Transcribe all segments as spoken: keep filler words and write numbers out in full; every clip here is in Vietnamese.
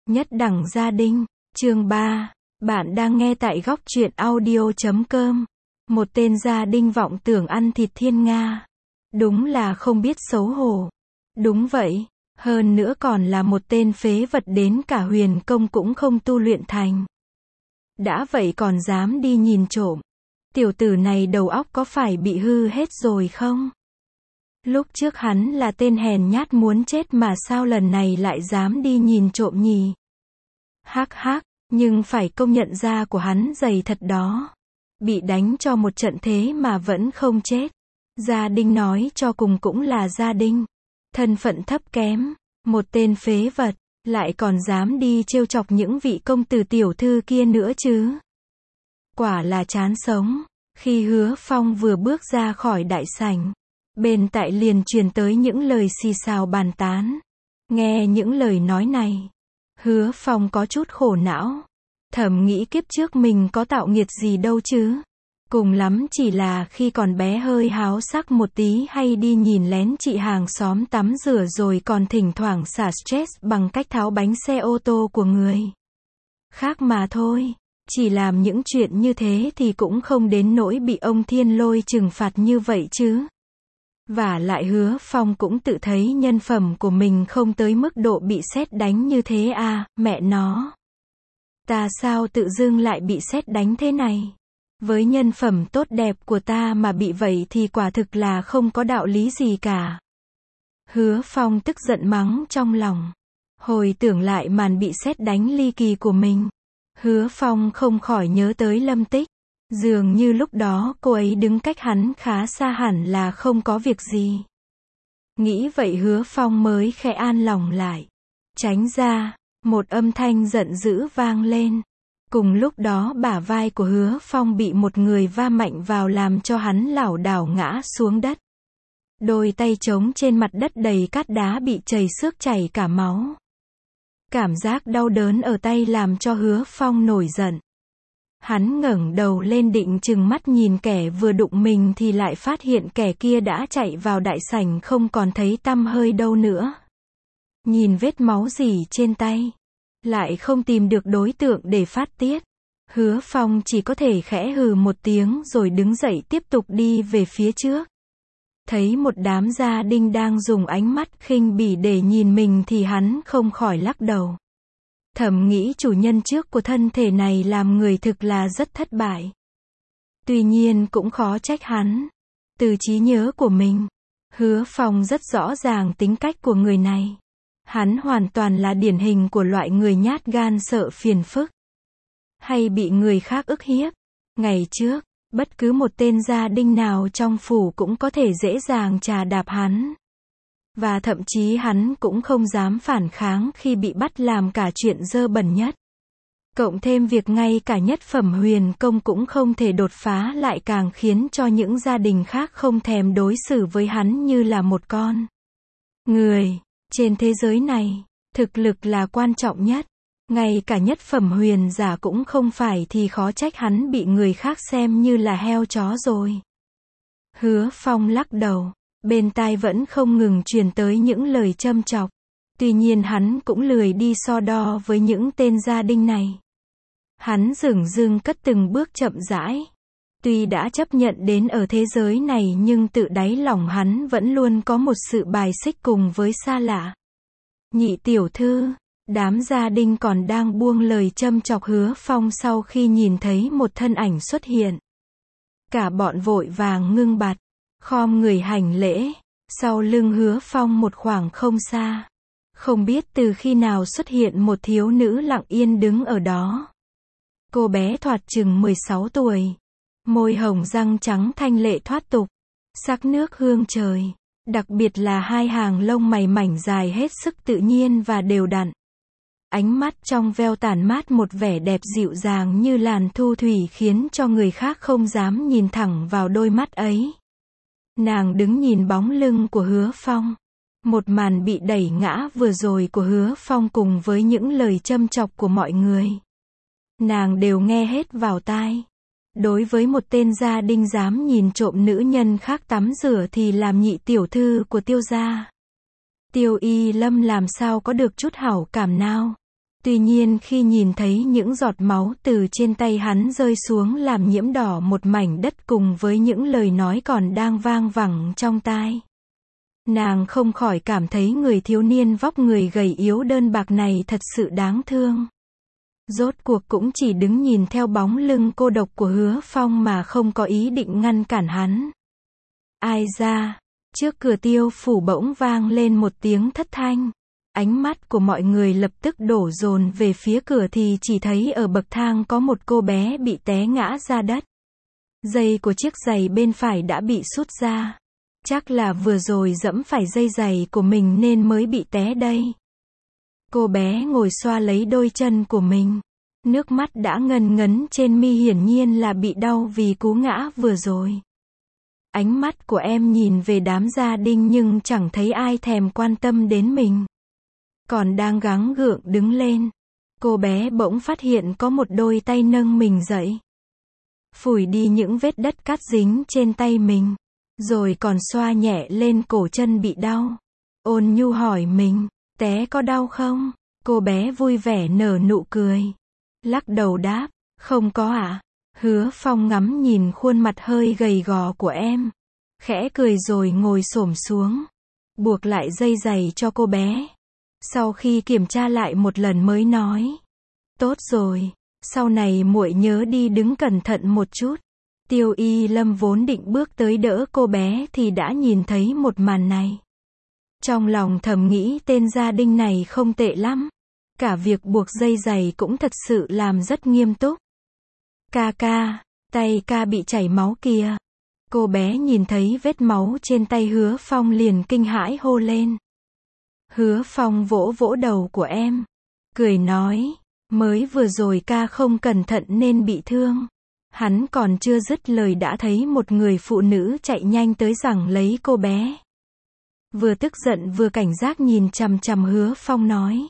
Nhất đẳng gia đình, chương ba. Bạn đang nghe tại góc truyện audio chấm com. Một tên gia đình vọng tưởng ăn thịt thiên nga. Đúng là không biết xấu hổ. Đúng vậy, hơn nữa còn là một tên phế vật đến cả huyền công cũng không tu luyện thành. Đã vậy còn dám đi nhìn trộm. Tiểu tử này đầu óc có phải bị hư hết rồi không? Lúc trước hắn là tên hèn nhát muốn chết mà sao lần này lại dám đi nhìn trộm nhỉ? Hắc hắc, nhưng phải công nhận da của hắn dày thật đó. Bị đánh cho một trận thế mà vẫn không chết. Gia đình nói cho cùng cũng là gia đình. Thân phận thấp kém, một tên phế vật, lại còn dám đi trêu chọc những vị công tử tiểu thư kia nữa chứ. Quả là chán sống. Khi Hứa Phong vừa bước ra khỏi đại sảnh, bên tại liền truyền tới những lời xì xào bàn tán. Nghe những lời nói này, Hứa Phong có chút khổ não. Thầm nghĩ kiếp trước mình có tạo nghiệt gì đâu chứ. Cùng lắm chỉ là khi còn bé hơi háo sắc một tí hay đi nhìn lén chị hàng xóm tắm rửa rồi còn thỉnh thoảng xả stress bằng cách tháo bánh xe ô tô của người khác mà thôi. Chỉ làm những chuyện như thế thì cũng không đến nỗi bị ông Thiên Lôi trừng phạt như vậy chứ. Và lại Hứa Phong cũng tự thấy nhân phẩm của mình không tới mức độ bị sét đánh như thế à, mẹ nó. Ta sao tự dưng lại bị sét đánh thế này? Với nhân phẩm tốt đẹp của ta mà bị vậy thì quả thực là không có đạo lý gì cả. Hứa Phong tức giận mắng trong lòng. Hồi tưởng lại màn bị sét đánh ly kỳ của mình, Hứa Phong không khỏi nhớ tới Lâm Tích. Dường như lúc đó cô ấy đứng cách hắn khá xa hẳn là không có việc gì. Nghĩ vậy Hứa Phong mới khẽ an lòng lại. Tránh ra, một âm thanh giận dữ vang lên. Cùng lúc đó bả vai của Hứa Phong bị một người va mạnh vào làm cho hắn lảo đảo ngã xuống đất. Đôi tay trống trên mặt đất đầy cát đá bị chảy xước chảy cả máu. Cảm giác đau đớn ở tay làm cho Hứa Phong nổi giận. Hắn ngẩng đầu lên định trừng mắt nhìn kẻ vừa đụng mình thì lại phát hiện kẻ kia đã chạy vào đại sảnh không còn thấy tăm hơi đâu nữa. Nhìn vết máu rỉ trên tay, lại không tìm được đối tượng để phát tiết. Hứa Phong chỉ có thể khẽ hừ một tiếng rồi đứng dậy tiếp tục đi về phía trước. Thấy một đám gia đình đang dùng ánh mắt khinh bỉ để nhìn mình thì hắn không khỏi lắc đầu. Thầm nghĩ chủ nhân trước của thân thể này làm người thực là rất thất bại. Tuy nhiên cũng khó trách hắn. Từ trí nhớ của mình, Hứa Phong rất rõ ràng tính cách của người này. Hắn hoàn toàn là điển hình của loại người nhát gan sợ phiền phức, hay bị người khác ức hiếp. Ngày trước, bất cứ một tên gia đình nào trong phủ cũng có thể dễ dàng trà đạp hắn. Và thậm chí hắn cũng không dám phản kháng khi bị bắt làm cả chuyện dơ bẩn nhất. Cộng thêm việc ngay cả nhất phẩm huyền công cũng không thể đột phá lại càng khiến cho những gia đình khác không thèm đối xử với hắn như là một con người. Trên thế giới này, thực lực là quan trọng nhất. Ngay cả nhất phẩm huyền giả cũng không phải thì khó trách hắn bị người khác xem như là heo chó rồi. Hứa Phong lắc đầu. Bên tai vẫn không ngừng truyền tới những lời châm chọc. Tuy nhiên hắn cũng lười đi so đo với những tên gia đình này. Hắn dửng dưng cất từng bước chậm rãi. Tuy đã chấp nhận đến ở thế giới này nhưng tự đáy lòng hắn vẫn luôn có một sự bài xích cùng với xa lạ. Nhị tiểu thư, đám gia đình còn đang buông lời châm chọc Hứa Phong sau khi nhìn thấy một thân ảnh xuất hiện. Cả bọn vội vàng ngưng bặt, khom người hành lễ. Sau lưng Hứa Phong một khoảng không xa, không biết từ khi nào xuất hiện một thiếu nữ lặng yên đứng ở đó. Cô bé thoạt chừng mười sáu tuổi, môi hồng răng trắng thanh lệ thoát tục, sắc nước hương trời, đặc biệt là hai hàng lông mày mảnh dài hết sức tự nhiên và đều đặn. Ánh mắt trong veo tản mát một vẻ đẹp dịu dàng như làn thu thủy khiến cho người khác không dám nhìn thẳng vào đôi mắt ấy. Nàng đứng nhìn bóng lưng của Hứa Phong. Một màn bị đẩy ngã vừa rồi của Hứa Phong cùng với những lời châm chọc của mọi người, nàng đều nghe hết vào tai. Đối với một tên gia đình dám nhìn trộm nữ nhân khác tắm rửa thì làm nhị tiểu thư của Tiêu gia, Tiêu Y Lâm làm sao có được chút hảo cảm nào. Tuy nhiên khi nhìn thấy những giọt máu từ trên tay hắn rơi xuống làm nhiễm đỏ một mảnh đất cùng với những lời nói còn đang vang vẳng trong tai, nàng không khỏi cảm thấy người thiếu niên vóc người gầy yếu đơn bạc này thật sự đáng thương. Rốt cuộc cũng chỉ đứng nhìn theo bóng lưng cô độc của Hứa Phong mà không có ý định ngăn cản hắn. Ai ra, trước cửa Tiêu phủ bỗng vang lên một tiếng thất thanh. Ánh mắt của mọi người lập tức đổ dồn về phía cửa thì chỉ thấy ở bậc thang có một cô bé bị té ngã ra đất. Dây của chiếc giày bên phải đã bị sút ra. Chắc là vừa rồi dẫm phải dây giày của mình nên mới bị té đây. Cô bé ngồi xoa lấy đôi chân của mình. Nước mắt đã ngần ngấn trên mi, hiển nhiên là bị đau vì cú ngã vừa rồi. Ánh mắt của em nhìn về đám gia đình nhưng chẳng thấy ai thèm quan tâm đến mình. Còn đang gắng gượng đứng lên, cô bé bỗng phát hiện có một đôi tay nâng mình dậy. Phủi đi những vết đất cát dính trên tay mình, rồi còn xoa nhẹ lên cổ chân bị đau. Ôn nhu hỏi mình, té có đau không? Cô bé vui vẻ nở nụ cười. Lắc đầu đáp, không có ạ. Hứa Phong ngắm nhìn khuôn mặt hơi gầy gò của em. Khẽ cười rồi ngồi xổm xuống, buộc lại dây giày cho cô bé. Sau khi kiểm tra lại một lần mới nói, tốt rồi, sau này muội nhớ đi đứng cẩn thận một chút. Tiêu Y Lâm vốn định bước tới đỡ cô bé thì đã nhìn thấy một màn này. Trong lòng thầm nghĩ tên gia đình này không tệ lắm. Cả việc buộc dây giày cũng thật sự làm rất nghiêm túc. Ca ca, tay ca bị chảy máu kìa. Cô bé nhìn thấy vết máu trên tay Hứa Phong liền kinh hãi hô lên. Hứa Phong vỗ vỗ đầu của em, cười nói, mới vừa rồi ca không cẩn thận nên bị thương. Hắn còn chưa dứt lời đã thấy một người phụ nữ chạy nhanh tới giằng lấy cô bé. Vừa tức giận vừa cảnh giác nhìn chằm chằm Hứa Phong nói.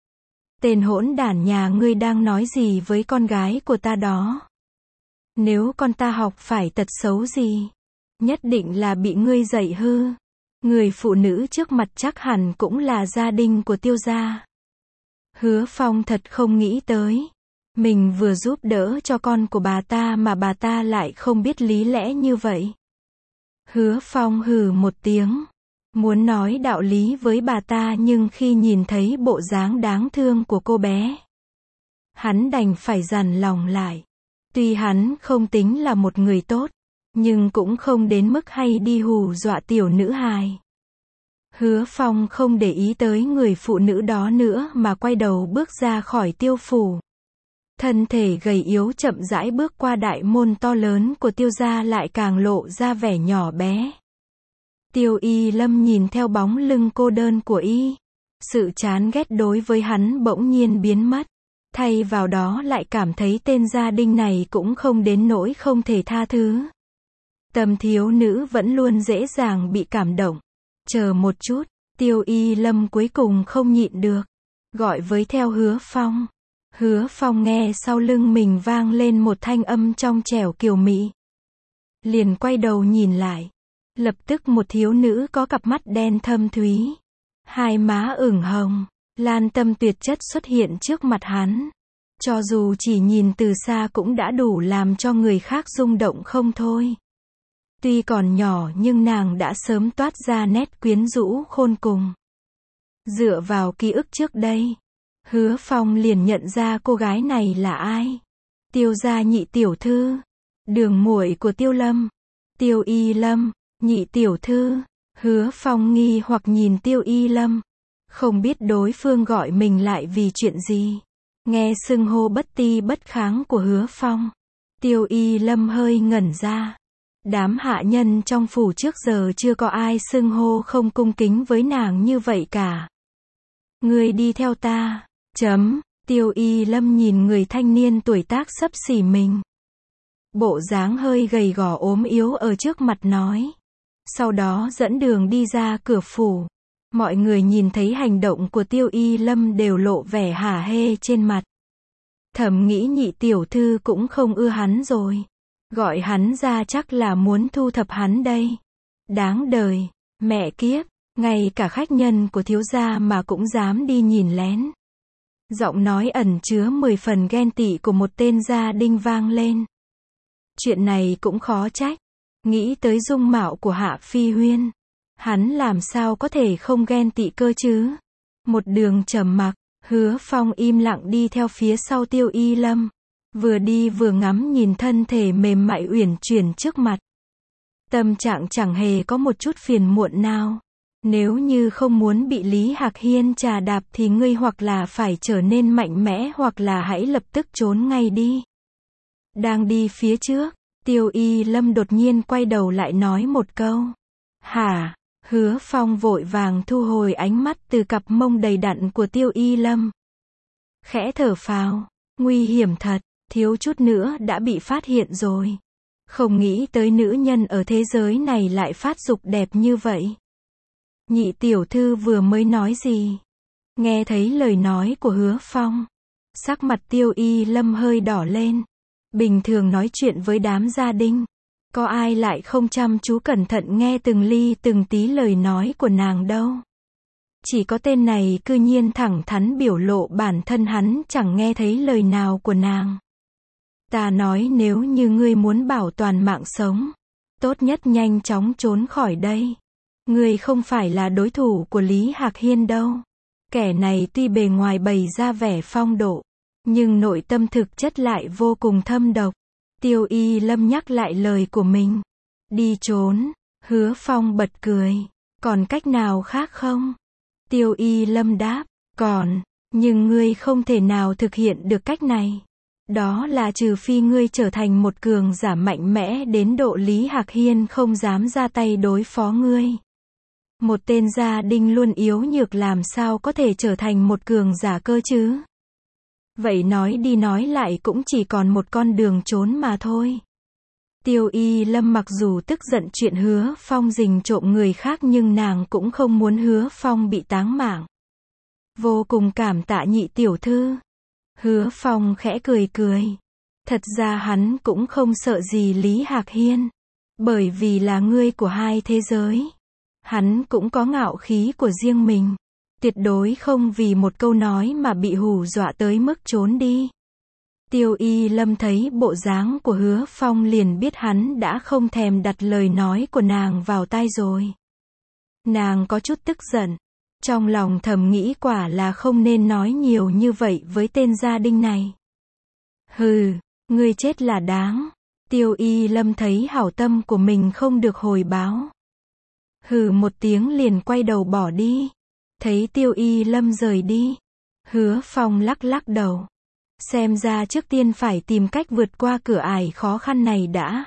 Tên hỗn đản nhà ngươi đang nói gì với con gái của ta đó? Nếu con ta học phải tật xấu gì, nhất định là bị ngươi dạy hư. Người phụ nữ trước mặt chắc hẳn cũng là gia đình của Tiêu gia. Hứa Phong thật không nghĩ tới. Mình vừa giúp đỡ cho con của bà ta mà bà ta lại không biết lý lẽ như vậy. Hứa Phong hừ một tiếng. Muốn nói đạo lý với bà ta nhưng khi nhìn thấy bộ dáng đáng thương của cô bé, hắn đành phải dằn lòng lại. Tuy hắn không tính là một người tốt, nhưng cũng không đến mức hay đi hù dọa tiểu nữ hài. Hứa Phong không để ý tới người phụ nữ đó nữa mà quay đầu bước ra khỏi Tiêu phủ. Thân thể gầy yếu chậm rãi bước qua đại môn to lớn của Tiêu gia lại càng lộ ra vẻ nhỏ bé. Tiêu Y Lâm nhìn theo bóng lưng cô đơn của y. Sự chán ghét đối với hắn bỗng nhiên biến mất. Thay vào đó lại cảm thấy tên gia đình này cũng không đến nỗi không thể tha thứ. Tâm thiếu nữ vẫn luôn dễ dàng bị cảm động. Chờ một chút, Tiêu Y Lâm cuối cùng không nhịn được. Gọi với theo Hứa Phong. Hứa Phong nghe sau lưng mình vang lên một thanh âm trong trẻo kiều mị. Liền quay đầu nhìn lại. Lập tức một thiếu nữ có cặp mắt đen thâm thúy, hai má ửng hồng, lan tâm tuyệt chất xuất hiện trước mặt hắn. Cho dù chỉ nhìn từ xa cũng đã đủ làm cho người khác rung động không thôi. Tuy còn nhỏ nhưng nàng đã sớm toát ra nét quyến rũ khôn cùng. Dựa vào ký ức trước đây, Hứa Phong liền nhận ra cô gái này là ai. Tiêu gia nhị tiểu thư, đường muội của Tiêu Lâm. Tiêu Y Lâm, nhị tiểu thư. Hứa Phong nghi hoặc nhìn Tiêu Y Lâm, không biết đối phương gọi mình lại vì chuyện gì. Nghe xưng hô bất ti bất kháng của Hứa Phong, Tiêu Y Lâm hơi ngẩn ra. Đám hạ nhân trong phủ trước giờ chưa có ai xưng hô không cung kính với nàng như vậy cả. Ngươi đi theo ta. Chấm. Tiêu Y Lâm nhìn người thanh niên tuổi tác xấp xỉ mình, bộ dáng hơi gầy gò ốm yếu ở trước mặt nói. Sau đó dẫn đường đi ra cửa phủ. Mọi người nhìn thấy hành động của Tiêu Y Lâm đều lộ vẻ hả hê trên mặt. Thầm nghĩ nhị tiểu thư cũng không ưa hắn rồi. Gọi hắn ra chắc là muốn thu thập hắn đây. Đáng đời, mẹ kiếp, ngay cả khách nhân của thiếu gia mà cũng dám đi nhìn lén. Giọng nói ẩn chứa mười phần ghen tị của một tên gia đinh vang lên. Chuyện này cũng khó trách. Nghĩ tới dung mạo của Hạ Phi Huyên. Hắn làm sao có thể không ghen tị cơ chứ? Một đường trầm mặc, Hứa Phong im lặng đi theo phía sau Tiêu Y Lâm. Vừa đi vừa ngắm nhìn thân thể mềm mại uyển chuyển trước mặt. Tâm trạng chẳng hề có một chút phiền muộn nào. Nếu như không muốn bị Lý Hạc Hiên trà đạp thì ngươi hoặc là phải trở nên mạnh mẽ hoặc là hãy lập tức trốn ngay đi. Đang đi phía trước, Tiêu Y Lâm đột nhiên quay đầu lại nói một câu. Hả? Hứa Phong vội vàng thu hồi ánh mắt từ cặp mông đầy đặn của Tiêu Y Lâm. Khẽ thở phào, nguy hiểm thật, thiếu chút nữa đã bị phát hiện rồi. Không nghĩ tới nữ nhân ở thế giới này lại phát dục đẹp như vậy. Nhị tiểu thư vừa mới nói gì? Nghe thấy lời nói của Hứa Phong, sắc mặt Tiêu Y Lâm hơi đỏ lên. Bình thường nói chuyện với đám gia đình, có ai lại không chăm chú cẩn thận nghe từng ly từng tí lời nói của nàng đâu. Chỉ có tên này cư nhiên thẳng thắn biểu lộ bản thân hắn chẳng nghe thấy lời nào của nàng. Ta nói nếu như ngươi muốn bảo toàn mạng sống, tốt nhất nhanh chóng trốn khỏi đây. Ngươi không phải là đối thủ của Lý Hạc Hiên đâu. Kẻ này tuy bề ngoài bày ra vẻ phong độ, nhưng nội tâm thực chất lại vô cùng thâm độc. Tiêu Y Lâm nhắc lại lời của mình. Đi trốn. Hứa Phong bật cười. Còn cách nào khác không? Tiêu Y Lâm đáp. Còn, nhưng ngươi không thể nào thực hiện được cách này. Đó là trừ phi ngươi trở thành một cường giả mạnh mẽ đến độ Lý Hạc Hiên không dám ra tay đối phó ngươi. Một tên gia đinh luôn yếu nhược làm sao có thể trở thành một cường giả cơ chứ? Vậy nói đi nói lại cũng chỉ còn một con đường trốn mà thôi. Tiêu Y Lâm mặc dù tức giận chuyện Hứa Phong rình trộm người khác nhưng nàng cũng không muốn Hứa Phong bị táng mạng. Vô cùng cảm tạ nhị tiểu thư. Hứa Phong khẽ cười cười. Thật ra hắn cũng không sợ gì Lý Hạc Hiên. Bởi vì là ngươi của hai thế giới. Hắn cũng có ngạo khí của riêng mình. Tuyệt đối không vì một câu nói mà bị hù dọa tới mức trốn đi. Tiêu Y Lâm thấy bộ dáng của Hứa Phong liền biết hắn đã không thèm đặt lời nói của nàng vào tai rồi. Nàng có chút tức giận. Trong lòng thầm nghĩ quả là không nên nói nhiều như vậy với tên gia đinh này. Hừ, ngươi chết là đáng. Tiêu Y Lâm thấy hảo tâm của mình không được hồi báo. Hừ một tiếng liền quay đầu bỏ đi. Thấy Tiêu Y Lâm rời đi, Hứa Phong lắc lắc đầu. Xem ra trước tiên phải tìm cách vượt qua cửa ải khó khăn này đã.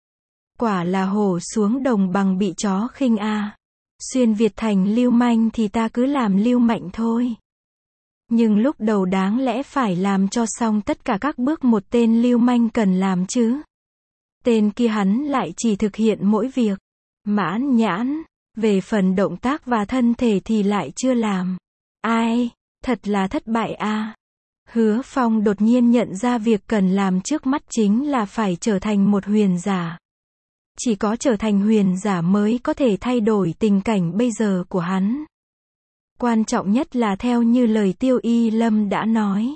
Quả là hổ xuống đồng bằng bị chó khinh a. Xuyên Việt thành lưu manh thì ta cứ làm lưu mạnh thôi. Nhưng lúc đầu đáng lẽ phải làm cho xong tất cả các bước một tên lưu manh cần làm chứ. Tên kia hắn lại chỉ thực hiện mỗi việc. Mãn nhãn. Về phần động tác và thân thể thì lại chưa làm. Ai, thật là thất bại a. Hứa Phong đột nhiên nhận ra việc cần làm trước mắt chính là phải trở thành một huyền giả. Chỉ có trở thành huyền giả mới có thể thay đổi tình cảnh bây giờ của hắn. Quan trọng nhất là theo như lời Tiêu Y Lâm đã nói.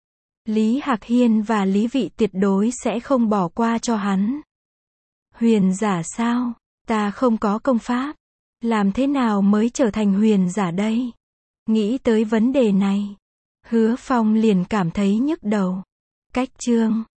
Lý Hạc Hiên và Lý Vị tuyệt đối sẽ không bỏ qua cho hắn. Huyền giả sao? Ta không có công pháp. Làm thế nào mới trở thành huyền giả đây? Nghĩ tới vấn đề này, Hứa Phong liền cảm thấy nhức đầu. Cách chương